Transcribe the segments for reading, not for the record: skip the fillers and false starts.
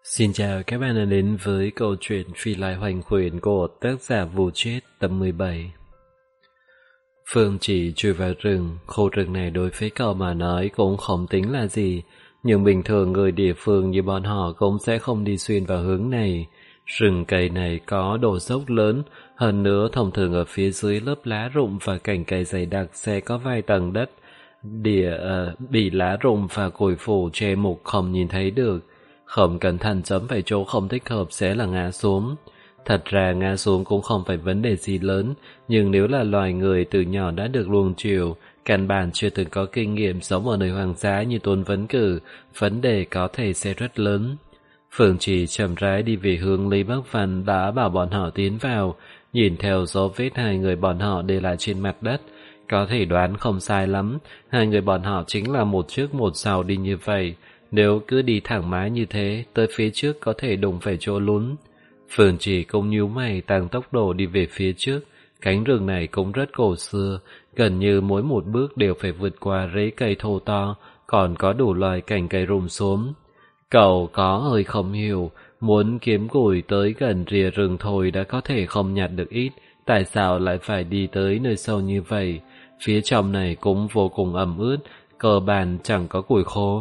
Xin chào các bạn đã đến với câu chuyện Phi Lai Hoành Khuyển của tác giả Vũ Chết tập 17. Phương chỉ chui vào rừng, khu rừng này đối với cậu mà nói cũng không tính là gì, nhưng bình thường người địa phương như bọn họ cũng sẽ không đi xuyên vào hướng này. Rừng cây này có độ dốc lớn, hơn nữa thông thường ở phía dưới lớp lá rụng và cành cây dày đặc sẽ có vài tầng đất bị lá rụng và củi phủ che mục không nhìn thấy được. Không cẩn thận chấm phải chỗ không thích hợp sẽ là ngã xuống. Thật ra ngã xuống cũng không phải vấn đề gì lớn, nhưng nếu là loài người từ nhỏ đã được luông chiều, căn bản chưa từng có kinh nghiệm sống ở nơi hoang dã như Tôn Vấn Cử, vấn đề có thể sẽ rất lớn. Phương chỉ chậm rãi đi về hướng Lý Bắc Văn đã bảo bọn họ tiến vào, nhìn theo dấu vết hai người bọn họ để lại trên mặt đất. Có thể đoán không sai lắm, hai người bọn họ chính là một trước một sau đi như vậy. Nếu cứ đi thẳng mãi như thế, tới phía trước có thể đụng phải chỗ lún. Phương chỉ cũng nhíu mày tăng tốc độ đi về phía trước. Cánh rừng này cũng rất cổ xưa, gần như mỗi một bước đều phải vượt qua rễ cây thô to, còn có đủ loài cành cây rụng xuống. Cậu có hơi không hiểu, muốn kiếm củi tới gần rìa rừng thôi đã có thể không nhặt được ít, tại sao lại phải đi tới nơi sâu như vậy? Phía trong này cũng vô cùng ẩm ướt, cơ bản chẳng có củi khô.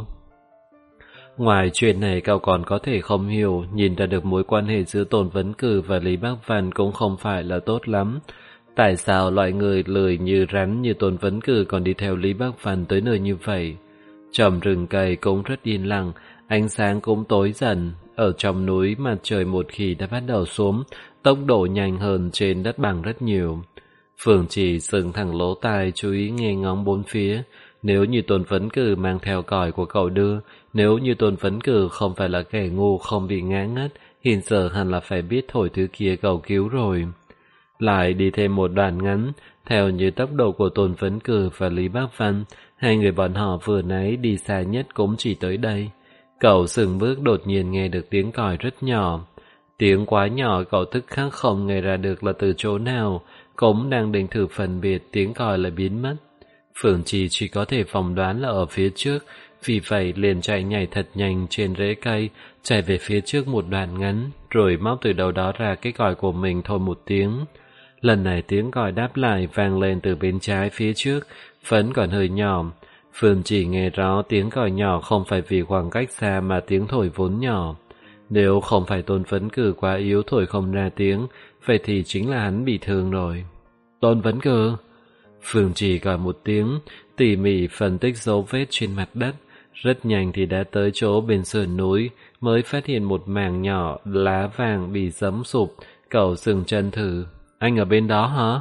Ngoài chuyện này cậu còn có thể không hiểu, nhìn ra được mối quan hệ giữa Tôn Vấn Cử và Lý Bắc Văn cũng không phải là tốt lắm. Tại sao loại người lười như rắn như Tôn Vấn Cử còn đi theo Lý Bắc Văn tới nơi như vậy? Trong rừng cây cũng rất yên lặng, ánh sáng cũng tối dần. Ở trong núi mặt trời một khi đã bắt đầu xuống, tốc độ nhanh hơn trên đất bằng rất nhiều. Phương chỉ sừng thẳng lỗ tai chú ý nghe ngóng bốn phía. Nếu như Tôn Vấn Cử mang theo còi của cậu đưa, nếu như Tôn Vấn Cử không phải là kẻ ngu không bị ngã ngất, hiện giờ hẳn là phải biết thổi thứ kia cầu cứu rồi. Lại đi thêm một đoạn ngắn, theo như tốc độ của Tôn Vấn Cử và Lý Bắc Văn, hai người bọn họ vừa nãy đi xa nhất cũng chỉ tới đây. Cậu dừng bước đột nhiên nghe được tiếng còi rất nhỏ. Tiếng quá nhỏ cậu tức khắc không nghe ra được là từ chỗ nào, cũng đang định thử phân biệt tiếng còi lại biến mất. Phương chỉ có thể phỏng đoán là ở phía trước, vì vậy liền chạy nhảy thật nhanh trên rễ cây, chạy về phía trước một đoạn ngắn, rồi móc từ đâu đó ra cái còi của mình thổi một tiếng. Lần này tiếng còi đáp lại vang lên từ bên trái phía trước, vẫn còn hơi nhỏ. Phương chỉ nghe rõ tiếng còi nhỏ không phải vì khoảng cách xa mà tiếng thổi vốn nhỏ. Nếu không phải Tôn Vấn Cử quá yếu thổi không ra tiếng, vậy thì chính là hắn bị thương rồi. Tôn Vấn Cử! Phương chỉ gọi một tiếng, tỉ mỉ phân tích dấu vết trên mặt đất. Rất nhanh thì đã tới chỗ bên sườn núi, mới phát hiện một mảng nhỏ lá vàng bị giẫm sụp. Cậu dừng chân thử. Anh ở bên đó hả?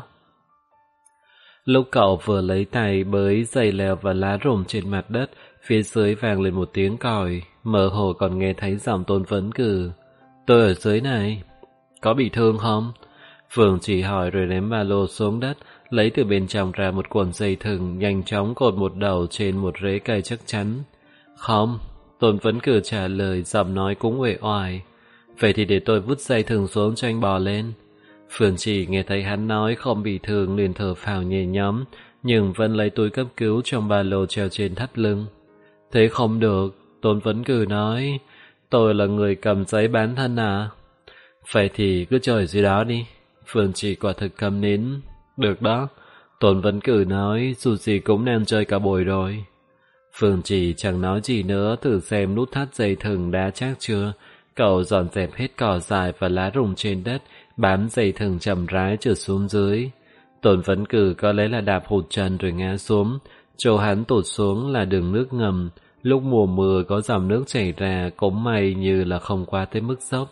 Lúc cậu vừa lấy tay bới dây leo và lá rụng trên mặt đất, phía dưới vang lên một tiếng còi, mơ hồ còn nghe thấy giọng Tôn Vấn Cử. Tôi ở dưới này. Có bị thương không? Phương chỉ hỏi rồi ném ba lô xuống đất, lấy từ bên trong ra một cuộn dây thừng, nhanh chóng cột một đầu trên một rễ cây chắc chắn. Không, Tôn Vấn Cử trả lời, giọng nói cũng uể oải. Vậy thì để tôi vứt dây thừng xuống cho anh bò lên. Phương chỉ nghe thấy hắn nói không bị thương liền thở phào nhẹ nhõm, nhưng vẫn lấy túi cấp cứu trong ba lô treo trên thắt lưng. Thế không được, Tôn Vấn Cử nói. Tôi là người cầm giấy bán thân à? Vậy thì cứ chơi dưới đó đi. Phương chỉ quả thực câm nín. Được đó, Tôn Vấn Cử nói, dù gì cũng nên chơi cả buổi rồi. Phương chỉ chẳng nói gì nữa, thử xem nút thắt dây thừng đã chắc chưa. Cậu dọn dẹp hết cỏ dại và lá rụng trên đất, bám dây thừng chậm rãi trượt xuống dưới. Tôn Vấn Cử có lẽ là đạp hụt chân rồi ngã xuống. Chỗ hắn tụt xuống là đường nước ngầm, lúc mùa mưa có dòng nước chảy ra, cũng may như là không qua tới mức dốc.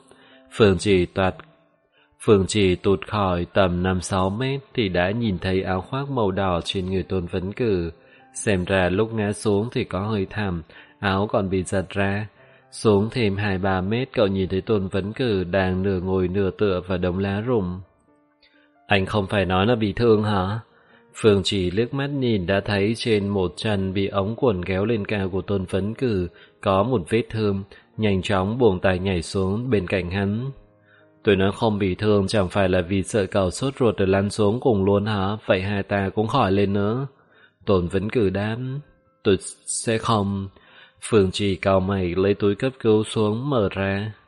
Phương chỉ tụt khỏi tầm 5-6 mét thì đã nhìn thấy áo khoác màu đỏ trên người Tôn Vấn Cử. Xem ra lúc ngã xuống thì có hơi thảm, áo còn bị giật ra. Xuống thêm 2-3 mét cậu nhìn thấy Tôn Vấn Cử đang nửa ngồi nửa tựa vào đống lá rụng. Anh không phải nói là bị thương hả? Phương chỉ liếc mắt nhìn đã thấy trên một chân bị ống quần kéo lên cao của Tôn Vấn Cử có một vết thương, nhanh chóng buông tay nhảy xuống bên cạnh hắn. Tôi nói không bị thương chẳng phải là vì sợ cậu sốt ruột rồi lăn xuống cùng luôn hả? Vậy hai ta cũng khỏi lên nữa. Tôn Vấn Cử đáp. Tôi sẽ không. Phương chỉ cau mày lấy túi cấp cứu xuống mở ra.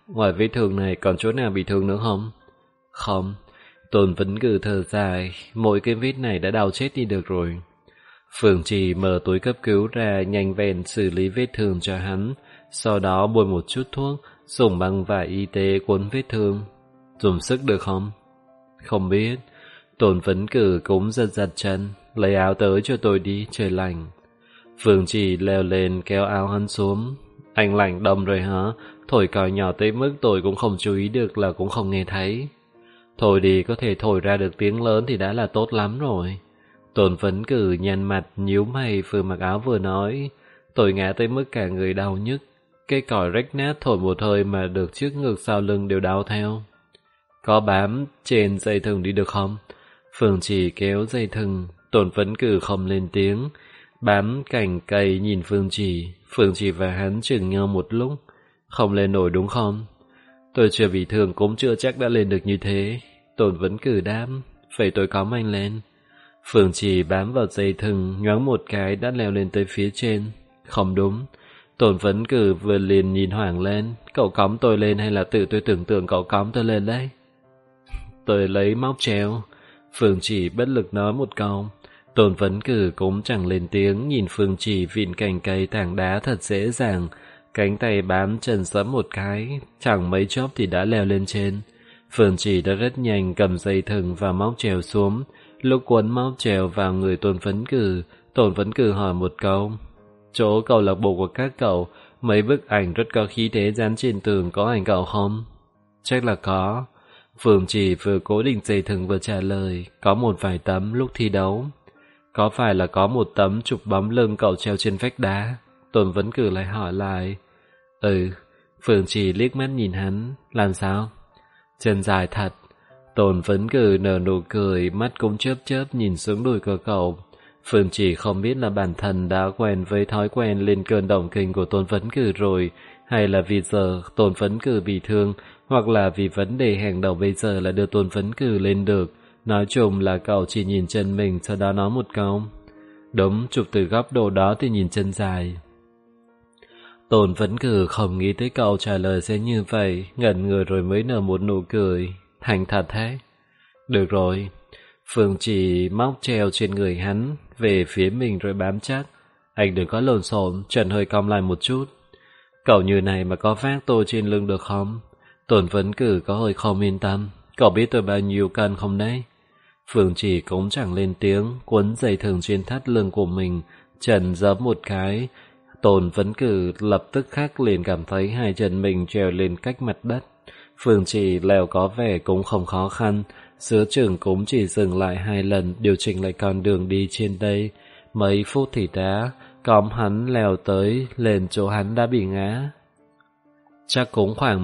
ngoài vết thương này còn chỗ nào bị thương nữa không? Không. Tôn Vấn Cử thở dài, mỗi cái vết này đã đau chết đi được rồi. Phương Trì mở túi cấp cứu ra, nhanh vẹn xử lý vết thương cho hắn, sau đó bôi một chút thuốc, dùng băng vải y tế cuốn vết thương. Dùng sức được không? Không biết. Tôn Vấn Cử cũng giật chân, lấy áo tới cho tôi đi, trời lạnh. Phương Trì leo lên kéo áo hắn xuống. Anh lạnh đông rồi hả? Thổi còi nhỏ tới mức tôi cũng không chú ý được là cũng không nghe thấy. Thôi đi, có thể thổi ra được tiếng lớn thì đã là tốt lắm rồi. Tôn Vấn Cử nhăn mặt, nhíu mày vừa mặc áo vừa nói. Tôi ngã tới mức cả người đau nhức. Cái còi rách nát thổi một hơi mà được trước ngực sau lưng đều đau theo. Có bám trên dây thừng đi được không? Phương Trì kéo dây thừng, Tôn Vấn Cử không lên tiếng. Bám cành cây nhìn Phương Trì và hắn chừng nhau một lúc. Không lên nổi đúng không? Tôi chưa bị thương cũng chưa chắc đã lên được như thế. Tôn Vấn Cử đáp, vậy tôi cõng anh lên. Phương Trì bám vào dây thừng, nhoáng một cái đã leo lên tới phía trên. Không đúng. Tôn Vấn Cử vừa liền nhìn hoảng lên. Cậu cõng tôi lên hay là tự tôi tưởng tượng cậu cõng tôi lên đấy? Tôi lấy móc treo. Phương Trì bất lực nói một câu. Tôn Vấn Cử cũng chẳng lên tiếng, nhìn Phương Trì vịn cành cây tảng đá thật dễ dàng, cánh tay bám chân sẫm một cái, chẳng mấy chốc thì đã leo lên trên. Phương Trì đã rất nhanh cầm dây thừng và móc trèo xuống. Lúc quấn móc trèo vào người Tôn Vấn Cử hỏi một câu. Chỗ câu lạc bộ của các cậu, mấy bức ảnh rất có khí thế dán trên tường có ảnh cậu không? Chắc là có. Phương Trì vừa cố định dây thừng vừa trả lời, có một vài tấm lúc thi đấu. Có phải là có một tấm chụp bóng lưng cậu treo trên vách đá? Tôn Vấn Cử lại hỏi lại. Ừ. Phương Trì liếc mắt nhìn hắn. Làm sao? Chân dài thật. Tôn Vấn Cử nở nụ cười, mắt cũng chớp chớp nhìn xuống đùi của cậu. Phương Trì không biết là bản thân đã quen với thói quen lên cơn động kinh của Tôn Vấn Cử rồi, hay là vì giờ Tôn Vấn Cử bị thương, hoặc là vì vấn đề hàng đầu bây giờ là đưa Tôn Vấn Cử lên được. Nói chung là cậu chỉ nhìn chân mình, sau đó nói một câu. Đúng, chụp từ góc độ đó thì nhìn chân dài. Tôn Vấn Cử không nghĩ tới cậu trả lời sẽ như vậy, ngẩn người rồi mới nở một nụ cười. Thành thật thế. Được rồi. Phương Trì móc treo trên người hắn về phía mình rồi bám chắc. Anh đừng có lộn xộn, chân hơi cong lại một chút. Cậu như này mà có vác tôi trên lưng được không? Tôn Vấn Cử có hơi không yên tâm. Cậu biết tôi bao nhiêu cân không đấy? Phương Trì cũng chẳng lên tiếng, quấn dây thừng trên thắt lưng của mình, chân giẫm một cái. Tôn Vấn Cử lập tức khắc liền cảm thấy hai chân mình trèo lên cách mặt đất. Phương Trì leo có vẻ cũng không khó khăn, giữa chừng cũng chỉ dừng lại 2 lần điều chỉnh lại con đường đi trên đây. Mấy phút thì đã cõng hắn leo tới lên chỗ hắn đã bị ngã. Chắc cũng khoảng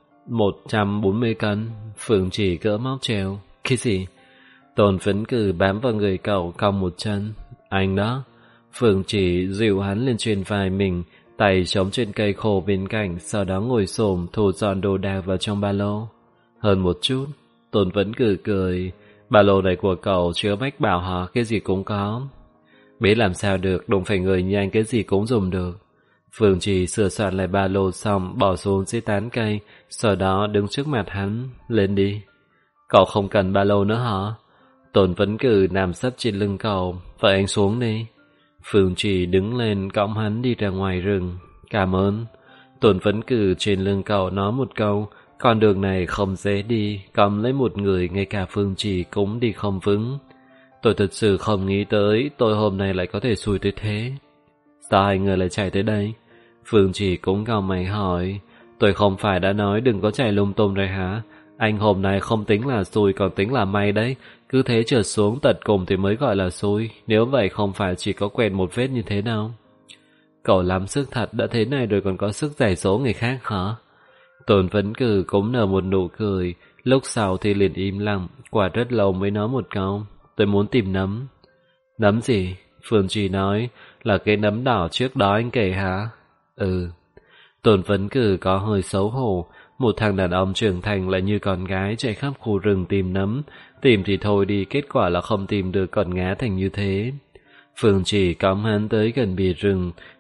140 cân. Phương Trì cỡ móc treo. Cái gì? Tôn Vấn Cử bám vào người cậu cong một chân. Anh đó. Phương Trì dìu hắn lên trên vai mình, tay chống trên cây khô bên cạnh, sau đó ngồi xổm thu dọn đồ đạc vào trong ba lô. Hơn một chút. Tôn Vấn Cử cười. Ba lô này của cậu chứa bách bảo hả? Cái gì cũng có. Biết làm sao được, đụng phải người nhanh cái gì cũng dùng được. Phương Trì sửa soạn lại ba lô xong, bỏ xuống dưới tán cây, sau đó đứng trước mặt hắn. Lên đi. Cậu không cần ba lô nữa hả? Tôn Vấn Cử nằm sấp trên lưng cậu. Vậy anh xuống đi. Phương Trì đứng lên cõng hắn đi ra ngoài rừng. Cảm ơn. Tôn Vấn Cử trên lưng cậu nói một câu. Con đường này không dễ đi, cõng lấy một người ngay cả Phương Trì cũng đi không vững. Tôi thật sự không nghĩ tới tôi hôm nay lại có thể xui tới thế. Sao hai người lại chạy tới đây? Phương Trì cũng cau mày hỏi. Tôi không phải đã nói đừng có chạy lung tung rồi hả? Anh hôm nay không tính là xui còn tính là may đấy. Cứ thế trượt xuống tận cùng thì mới gọi là xui. Nếu vậy không phải chỉ có quẹt một vết như thế nào? Cậu lắm sức thật, đã thế này rồi còn có sức giày số người khác hả? Tôn Vấn Cử cũng nở một nụ cười. Lúc sau thì liền im lặng, quả rất lâu mới nói một câu. Tôi muốn tìm nấm. Nấm gì? Phương Trì nói. Là cái nấm đỏ trước đó anh kể hả? Ừ. Tôn Vấn Cử có hơi xấu hổ. Một thằng đàn ông trưởng thành lại như con gái chạy khắp khu rừng tìm nấm. Tìm thì thôi đi, kết quả là không tìm được còn ngã thành như thế. Phương Trì cõng hắn tới gần bìa rừng,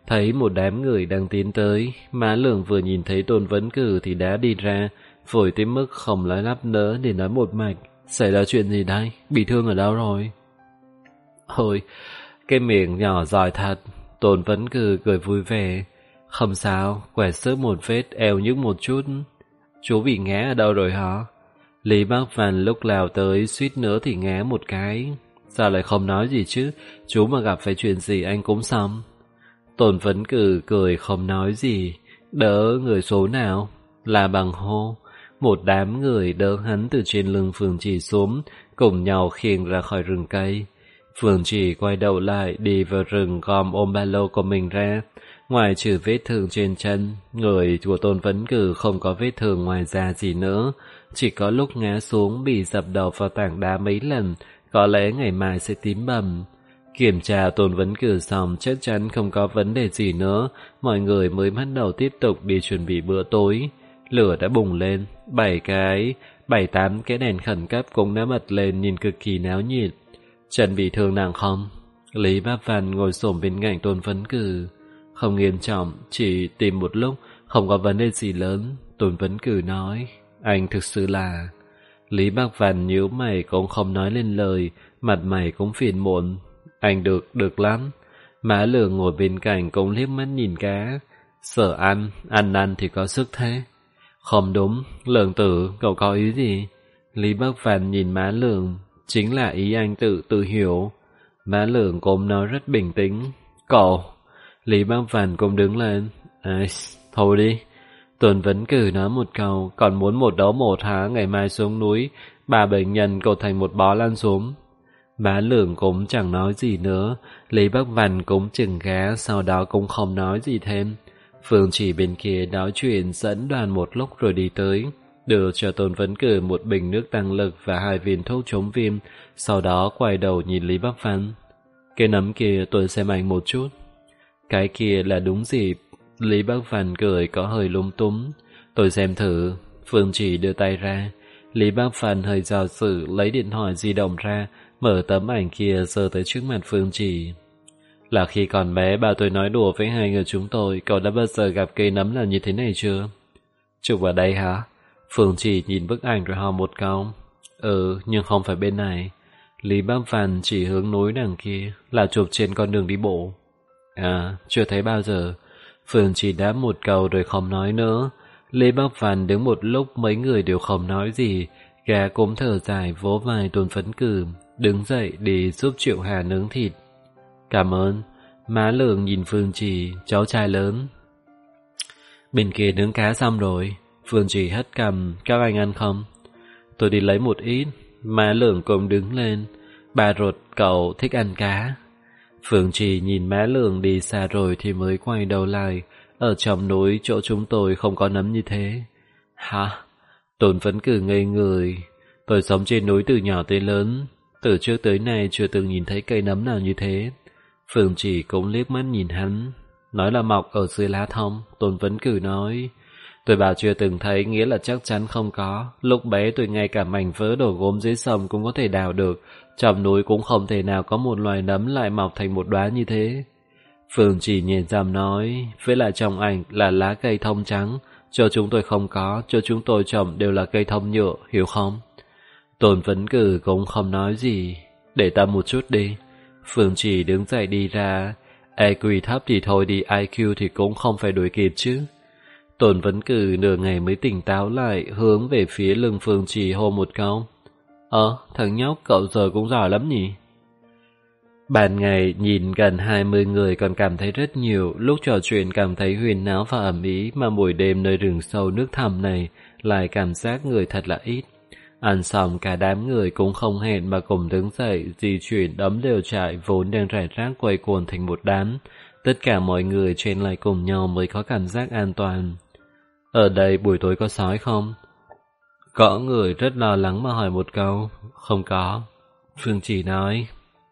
thấy một đám người đang tiến tới. Má Lường vừa nhìn thấy Tôn Vấn Cử thì đã đi ra, vội tới mức không nói lắp nữa để nói một mạch. Xảy ra chuyện gì đây? Bị thương ở đâu rồi? Ôi, cái miệng nhỏ giỏi thật. Tôn Vấn Cử cười vui vẻ. Không sao, quẹt xước một vết, eo nhức một chút. Chú bị ngã ở đâu rồi hả? Lý Bác Văn lúc lao tới suýt nữa thì ngã một cái. Sao lại không nói gì chứ? Chú mà gặp phải chuyện gì anh cũng xong. Tôn Vấn Cử cười không nói gì. Đỡ người số nào? Là bằng hô. Một đám người đỡ hắn từ trên lưng Phương Trì xuống, cùng nhau khiêng ra khỏi rừng cây. Phương Trì quay đầu lại đi vào rừng gom ôm ba lô của mình ra. Ngoài trừ vết thương trên chân, người của Tôn Vấn Cử không có vết thương ngoài da gì nữa. Chỉ có lúc ngã xuống bị dập đầu vào tảng đá mấy lần, có lẽ ngày mai sẽ tím bầm. Kiểm tra Tôn Vấn Cử xong chắc chắn không có vấn đề gì nữa, mọi người mới bắt đầu tiếp tục đi chuẩn bị bữa tối. Lửa đã bùng lên, 7-8 cái đèn khẩn cấp cũng đã bật lên nhìn cực kỳ náo nhiệt. Chân bị thương nặng không? Lý Bác Văn ngồi xổm bên cạnh Tôn Vấn Cử. Không nghiêm trọng, chỉ tìm một lúc, không có vấn đề gì lớn. Tôn Vấn Cử nói, anh thực sự là... Lý Bác Văn nhíu mày cũng không nói lên lời, mặt mày cũng phiền muộn. Anh được lắm. Má Lường ngồi bên cạnh cũng liếc mắt nhìn cá. Sợ ăn thì có sức thế. Không đúng, Lường tử, cậu có ý gì? Lý Bác Văn nhìn má Lường, chính là ý anh tự hiểu. Má Lường cũng nói rất bình tĩnh. Cậu... Lý Bác Văn cũng đứng lên. Thôi đi. Tôn Vấn Cử nói một câu, còn muốn một đấu một hả? Ngày mai xuống núi, 3 bệnh nhân cột thành một bó lăn xuống. Má Lường cũng chẳng nói gì nữa. Lý Bác Văn cũng chừng gá, sau đó cũng không nói gì thêm. Phương Chỉ bên kia nói chuyện dẫn đoàn một lúc rồi đi tới, đưa cho Tôn Vấn Cử một bình nước tăng lực và 2 viên thuốc chống viêm, sau đó quay đầu nhìn Lý Bác Văn. Cái nấm kia tôi xem ảnh một chút. Cái kia là đúng dịp. Lý Bác Văn cười có hơi lung túng. Tôi xem thử. Phương Chỉ đưa tay ra. Lý Bác Văn hơi do dự lấy điện thoại di động ra, mở tấm ảnh kia giơ tới trước mặt Phương Chỉ. Là khi còn bé bà tôi nói đùa với hai người chúng tôi, cậu đã bao giờ gặp cây nấm là như thế này chưa? Chụp ở đây hả? Phương Chỉ nhìn bức ảnh rồi hỏi một câu. Nhưng không phải bên này. Lý Bác Văn chỉ hướng núi đằng kia, là chụp trên con đường đi bộ. Chưa thấy bao giờ. Phương Chỉ đáp một câu rồi không nói nữa. Lý Bác Văn đứng một lúc mấy người đều không nói gì. Gã cũng thở dài vỗ vai Tôn Vấn Cử, đứng dậy đi giúp Triệu Hà nướng thịt. Cảm ơn. Má Lường nhìn Phương Chỉ, cháu trai lớn. Bên kia nướng cá xong rồi. Phương Chỉ hất cằm, các anh ăn không? Tôi đi lấy một ít. Má Lường cũng đứng lên. Bà ruột cậu thích ăn cá. Phương Chỉ nhìn má Lường đi xa rồi thì mới quay đầu lại. Ở trong núi chỗ chúng tôi không có nấm như thế. Hả? Tôn Vấn Cử ngây người. Tôi sống trên núi từ nhỏ tới lớn, từ trước tới nay chưa từng nhìn thấy cây nấm nào như thế. Phương Chỉ cũng liếc mắt nhìn hắn. Nói là mọc ở dưới lá thông. Tôn Vấn Cử nói, tôi bảo chưa từng thấy nghĩa là chắc chắn không có. Lúc bé tôi ngay cả mảnh vỡ đổ gốm dưới sông cũng có thể đào được. Trong núi cũng không thể nào có một loài nấm lại mọc thành một đóa như thế. Phương Chỉ nhìn rằm nói, với lại trong ảnh là lá cây thông trắng, chỗ chúng tôi không có, chỗ chúng tôi trồng đều là cây thông nhựa, hiểu không? Tôn Vấn Cử cũng không nói gì. Để tâm một chút đi. Phương Chỉ đứng dậy đi ra. EQ thấp thì thôi đi, IQ thì cũng không phải đuổi kịp chứ. Tôn Vấn Cử nửa ngày mới tỉnh táo lại, hướng về phía lưng Phương Chỉ hô một câu. Thằng nhóc cậu giờ cũng giỏi lắm nhỉ? Ban ngày nhìn gần 20 người còn cảm thấy rất nhiều, lúc trò chuyện cảm thấy huyền náo và ầm ĩ, mà buổi đêm nơi rừng sâu nước thẳm này lại cảm giác người thật là ít. Ăn xong cả đám người cũng không hẹn mà cùng đứng dậy di chuyển đấm lều trại vốn đang rải rác quây quần thành một đám. Tất cả mọi người trên lại cùng nhau mới có cảm giác an toàn. Ở đây buổi tối có sói không? Có người rất lo lắng mà hỏi một câu. Không có. Phương Chỉ nói.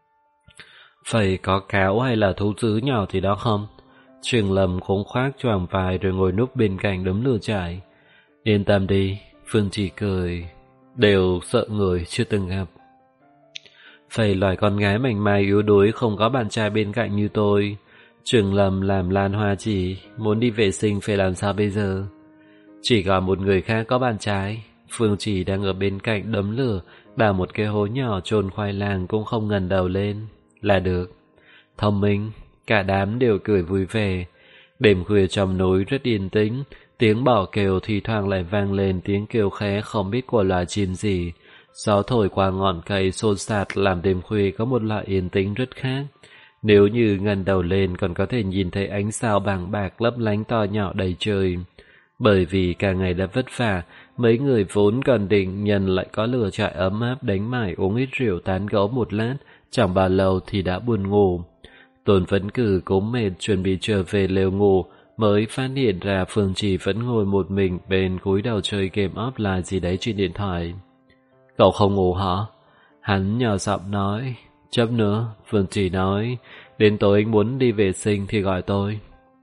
Phải có cáo hay là thú dữ nhỏ thì đó không? Trường Lâm cũng khoác choàng vai rồi ngồi núp bên cạnh đống lửa trại. Yên tâm đi. Phương Chỉ cười. Đều sợ người chưa từng gặp. Phải loài con gái mảnh mai yếu đuối không có bạn trai bên cạnh như tôi. Trường Lâm làm Lan Hoa Chỉ, muốn đi vệ sinh phải làm sao bây giờ? Chỉ còn một người khác có bàn trái. Phương Chỉ đang ở bên cạnh đấm lửa, đào một cái hố nhỏ chôn khoai lang cũng không ngẩng đầu lên. Là được. Thông minh, cả đám đều cười vui vẻ. Đêm khuya trong núi rất yên tĩnh, tiếng bò kêu thì thoảng lại vang lên tiếng kêu khẽ không biết của loài chim gì. Gió thổi qua ngọn cây xôn xạc làm đêm khuya có một loại yên tĩnh rất khác. Nếu như ngẩng đầu lên còn có thể nhìn thấy ánh sao bàng bạc lấp lánh to nhỏ đầy trời. Bởi vì cả ngày đã vất vả, mấy người vốn còn định nhân lại có lửa trại ấm áp đánh mải uống ít rượu tán gẫu một lát, chẳng bao lâu thì đã buồn ngủ. Tôn Vấn Cử cũng mệt chuẩn bị trở về lều ngủ, mới phát hiện ra Phương Trì vẫn ngồi một mình bên cúi đầu chơi game offline gì đấy trên điện thoại. Cậu không ngủ hả? Hắn nhỏ giọng nói. Chấp nữa, Phương Trì nói, đến tối anh muốn đi vệ sinh thì gọi tôi.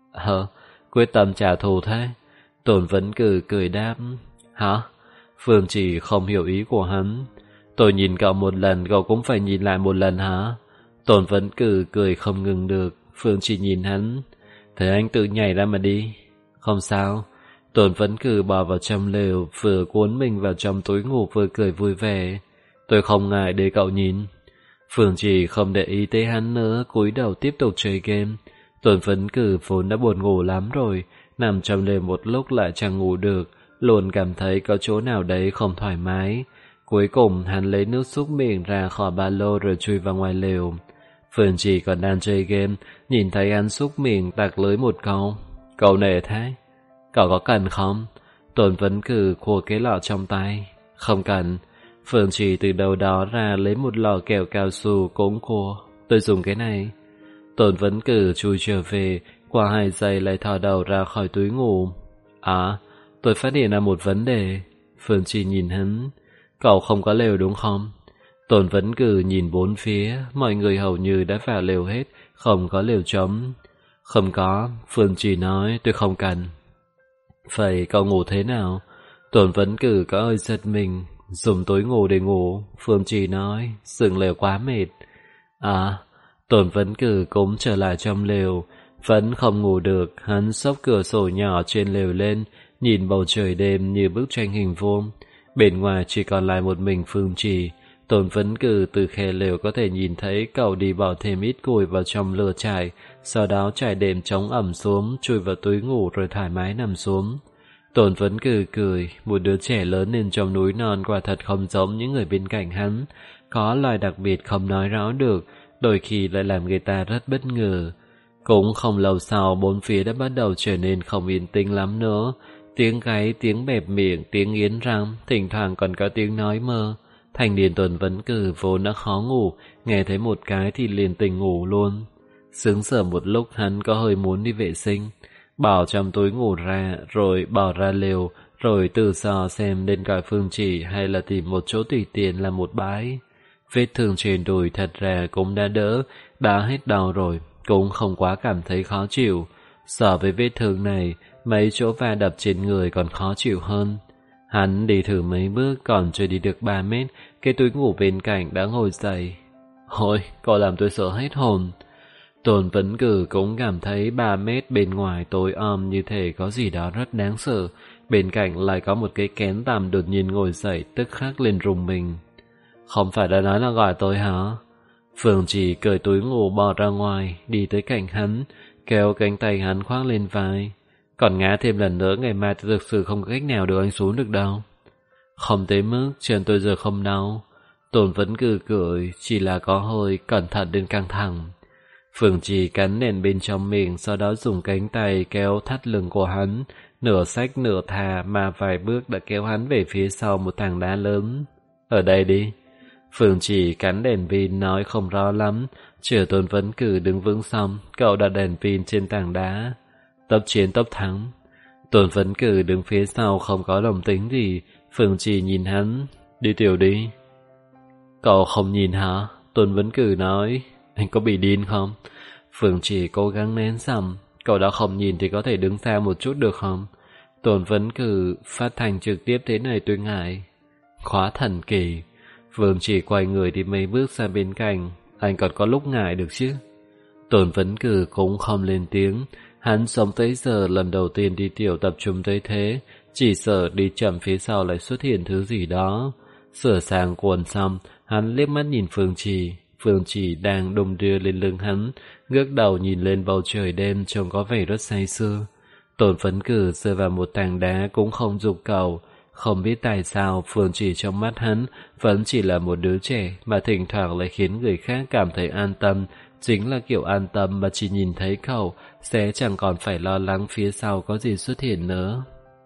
Quyết tâm trả thù thế. Tôn Vấn Cử cười đáp. Hả? Phương Trì không hiểu ý của hắn. Tôi nhìn cậu một lần, cậu cũng phải nhìn lại một lần hả? Tôn Vấn Cử cười không ngừng được. Phương Trì nhìn hắn. Thế anh tự nhảy ra mà đi. Không sao. Tôn Vấn Cử bò vào trong lều, vừa cuốn mình vào trong túi ngủ vừa cười vui vẻ. Tôi không ngại để cậu nhìn. Phương Trì không để ý tới hắn nữa, cúi đầu tiếp tục chơi game. Tôn Vấn Cử vốn đã buồn ngủ lắm rồi, nằm trong lều một lúc lại chẳng ngủ được, luôn cảm thấy có chỗ nào đấy không thoải mái. Cuối cùng hắn lấy nước súc miệng ra khỏi ba lô rồi chui vào ngoài lều. Phương Trì còn đang chơi game, nhìn thấy hắn súc miệng tạc lưới một câu. Cậu nể thế. Cậu có cần không? Tôn Vấn Cử khua cái lọ trong tay. Không cần. Phương Trì từ đầu đó ra lấy một lọ kẹo cao su cũng khua. Tôi dùng cái này. Tôn Vấn Cử chui trở về, qua 2 giây lại thò đầu ra khỏi túi ngủ. Tôi phát hiện ra một vấn đề. Phương Trì nhìn hắn. Cậu không có lều đúng không? Tôn Vấn Cử nhìn bốn phía, mọi người hầu như đã vào lều hết, không có lều trống. Không có, Phương Trì nói, tôi không cần. Vậy cậu ngủ thế nào? Tôn Vấn Cử có hơi giật mình. Dùng túi ngủ để ngủ, Phương Trì nói, dựng lều quá mệt. Tôn Vấn Cử cũng trở lại trong lều, vẫn không ngủ được, hắn xốc cửa sổ nhỏ trên lều lên, nhìn bầu trời đêm như bức tranh hình vuông. Bên ngoài chỉ còn lại một mình Phương Trì. Tôn Vấn Cử từ khe lều có thể nhìn thấy cậu đi bỏ thêm ít củi vào trong lửa trại, sau đó trải đệm chống ẩm xuống, chui vào túi ngủ rồi thoải mái nằm xuống. Tôn Vấn Cử cười, một đứa trẻ lớn lên trong núi non quả thật không giống những người bên cạnh hắn, có loài đặc biệt không nói rõ được, đôi khi lại làm người ta rất bất ngờ. Cũng không lâu sau, bốn phía đã bắt đầu trở nên không yên tĩnh lắm nữa. Tiếng gáy, tiếng bẹp miệng, tiếng nghiến răng, thỉnh thoảng còn có tiếng nói mơ. Thanh niên Tôn Vấn Cử vốn đã khó ngủ, nghe thấy một cái thì liền tỉnh ngủ luôn. Sững sờ một lúc hắn có hơi muốn đi vệ sinh, bỏ trong túi ngủ ra, rồi bỏ ra lều, rồi từ dò xem nên gọi Phương Trì hay là tìm một chỗ tùy tiện làm một bãi. Vết thương trên đùi thật ra cũng đã đỡ, đã hết đau rồi, cũng không quá cảm thấy khó chịu. So với vết thương này, mấy chỗ va đập trên người còn khó chịu hơn. Hắn đi thử mấy bước còn chưa đi được 3 mét, cái túi ngủ bên cạnh đã ngồi dậy. Ôi, cô làm tôi sợ hết hồn. Tôn Vấn Cử cũng cảm thấy 3 mét bên ngoài tối om như thể có gì đó rất đáng sợ. Bên cạnh lại có một cái kén tằm đột nhiên ngồi dậy, tức khắc lên rùng mình. Không phải đã nói là gọi tôi hả? Phương Trì cởi túi ngủ bò ra ngoài, đi tới cạnh hắn, kéo cánh tay hắn khoác lên vai. Còn ngã thêm lần nữa ngày mai tôi thực sự không có cách nào đưa anh xuống được đâu. Không tới mức chân tôi giờ không đau. Tôn Vấn Cử cười, chỉ là có hơi cẩn thận đến căng thẳng. Phương Trì cắn nền bên trong miệng, sau đó dùng cánh tay kéo thắt lưng của hắn, nửa xách nửa thà mà vài bước đã kéo hắn về phía sau một tảng đá lớn. Ở đây đi. Phương Trì cắn đèn pin nói không rõ lắm, chờ Tôn Vấn Cử đứng vững xong, cậu đặt đèn pin trên tảng đá. Tốc chiến tốc thắng. Tôn Vấn Cử đứng phía sau không có đồng tính gì. Phương Trì nhìn hắn. Đi tiểu đi. Cậu không nhìn hả? Tôn Vấn Cử nói. Anh có bị điên không? Phương Trì cố gắng nén giọng. Cậu đã không nhìn thì có thể đứng xa một chút được không? Tôn Vấn Cử phát thanh trực tiếp thế này tôi ngại. Khóa thần kỳ. Phương Trì quay người đi mấy bước sang bên cạnh. Anh còn có lúc ngại được chứ? Tôn Vấn Cử cũng không lên tiếng. Hắn sống tới giờ lần đầu tiên đi tiểu tập trung tới thế, chỉ sợ đi chậm phía sau lại xuất hiện thứ gì đó. Sửa sang quần xong, hắn liếc mắt nhìn Phương Trì. Phương Trì đang đung đưa lên lưng hắn, ngước đầu nhìn lên bầu trời đêm trông có vẻ rất say sưa. Tôn Vấn Cử rơi vào một tảng đá cũng không dục cầu. Không biết tại sao Phương Trì trong mắt hắn vẫn chỉ là một đứa trẻ mà thỉnh thoảng lại khiến người khác cảm thấy an tâm. Chính là kiểu an tâm mà chỉ nhìn thấy cậu sẽ chẳng còn phải lo lắng phía sau có gì xuất hiện nữa.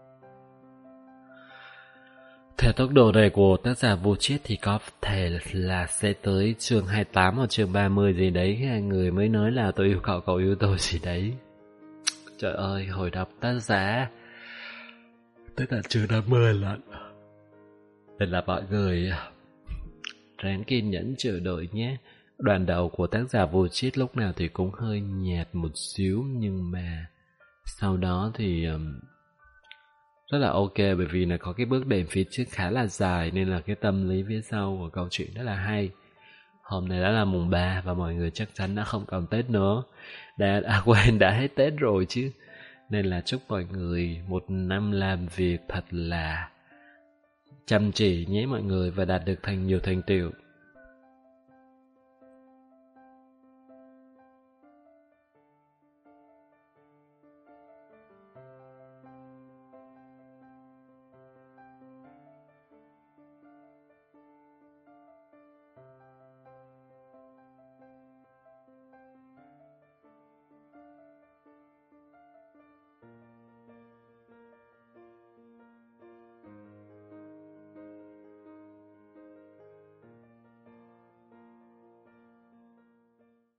Theo tốc độ này của tác giả Vô Chiết thì có thể là sẽ tới chương 28 hoặc chương 30 gì đấy. Hai người mới nói là tôi yêu cậu, cậu yêu tôi gì đấy. Trời ơi, hồi đọc tác giả tới tận chương 50 lận. Nên là mọi người ráng kiên nhẫn chờ đợi nhé. Đoạn đầu của tác giả Vô Chiết lúc nào thì cũng hơi nhạt một xíu, nhưng mà sau đó thì rất là ok, bởi vì là có cái bước đệm phía trước khá là dài nên là cái tâm lý phía sau của câu chuyện rất là hay. Hôm nay đã là mùng 3 và mọi người chắc chắn đã không còn Tết nữa. Quên, đã hết Tết rồi chứ. Nên là chúc mọi người một năm làm việc thật là chăm chỉ nhé mọi người, và đạt được nhiều thành tựu.